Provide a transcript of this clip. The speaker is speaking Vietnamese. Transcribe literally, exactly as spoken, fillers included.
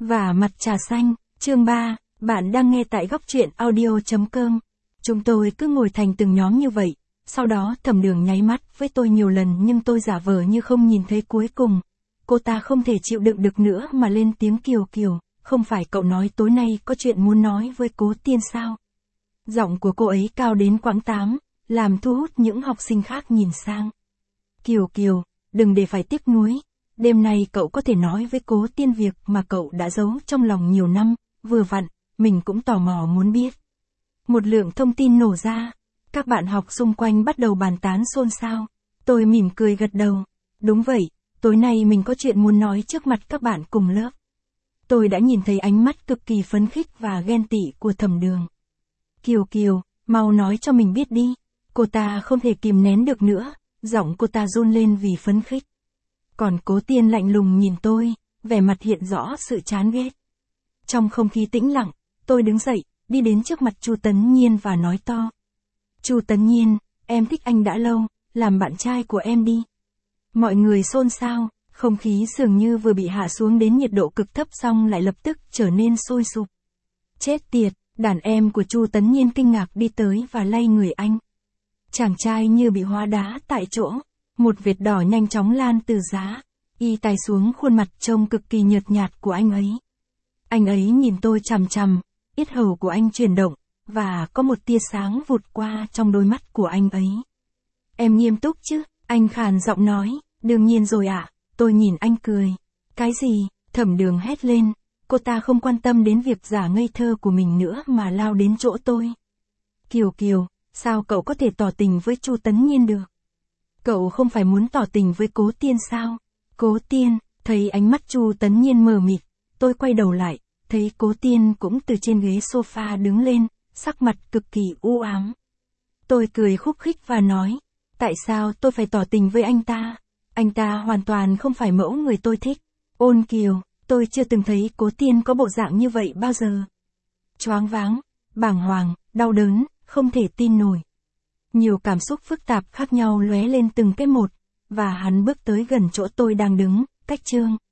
Và mặt trà xanh, chương ba, bạn đang nghe tại góc truyện audio chấm com. Chúng tôi cứ ngồi thành từng nhóm như vậy, sau đó Thẩm Đường nháy mắt với tôi nhiều lần nhưng tôi giả vờ như không nhìn thấy. Cuối cùng, cô ta không thể chịu đựng được nữa mà lên tiếng: Kiều Kiều, không phải cậu nói tối nay có chuyện muốn nói với Cố Tiên sao? Giọng của cô ấy cao đến quãng tám, làm thu hút những học sinh khác nhìn sang. Kiều Kiều, đừng để phải tiếc nuối. Đêm nay cậu có thể nói với Cố Tiên việc mà cậu đã giấu trong lòng nhiều năm, vừa vặn, mình cũng tò mò muốn biết. Một lượng thông tin nổ ra, các bạn học xung quanh bắt đầu bàn tán xôn xao. Tôi mỉm cười gật đầu. Đúng vậy, tối nay mình có chuyện muốn nói trước mặt các bạn cùng lớp. Tôi đã nhìn thấy ánh mắt cực kỳ phấn khích và ghen tị của Thẩm Đường. Kiều Kiều, mau nói cho mình biết đi. Cô ta không thể kìm nén được nữa, giọng cô ta run lên vì phấn khích. Còn Cố Tiên lạnh lùng nhìn tôi, vẻ mặt hiện rõ sự chán ghét. Trong không khí tĩnh lặng, tôi đứng dậy, đi đến trước mặt Chu Tấn Nhiên và nói to. Chu Tấn Nhiên, em thích anh đã lâu, làm bạn trai của em đi. Mọi người xôn xao, không khí dường như vừa bị hạ xuống đến nhiệt độ cực thấp xong lại lập tức trở nên sôi sục. Chết tiệt, đàn em của Chu Tấn Nhiên kinh ngạc đi tới và lay người anh. Chàng trai như bị hóa đá tại chỗ. Một vệt đỏ nhanh chóng lan từ giá, y tài xuống khuôn mặt trông cực kỳ nhợt nhạt của anh ấy. Anh ấy nhìn tôi chằm chằm, yết hầu của anh chuyển động, và có một tia sáng vụt qua trong đôi mắt của anh ấy. Em nghiêm túc chứ? Anh khàn giọng nói. Đương nhiên rồi ạ. Tôi nhìn anh cười. Cái gì? Thẩm Đường hét lên. Cô ta không quan tâm đến việc giả ngây thơ của mình nữa mà lao đến chỗ tôi. Kiều Kiều, sao cậu có thể tỏ tình với Chu Tấn Nhiên được? Cậu không phải muốn tỏ tình với Cố Tiên sao? Cố Tiên, thấy ánh mắt Chu Tấn Nhiên mờ mịt, tôi quay đầu lại, thấy Cố Tiên cũng từ trên ghế sofa đứng lên, sắc mặt cực kỳ u ám. Tôi cười khúc khích và nói, tại sao tôi phải tỏ tình với anh ta? Anh ta hoàn toàn không phải mẫu người tôi thích. Ôn Kiều, tôi chưa từng thấy Cố Tiên có bộ dạng như vậy bao giờ. Choáng váng, bàng hoàng, đau đớn, không thể tin nổi. Nhiều cảm xúc phức tạp khác nhau lóe lên từng cái một, và hắn bước tới gần chỗ tôi đang đứng, cách chương.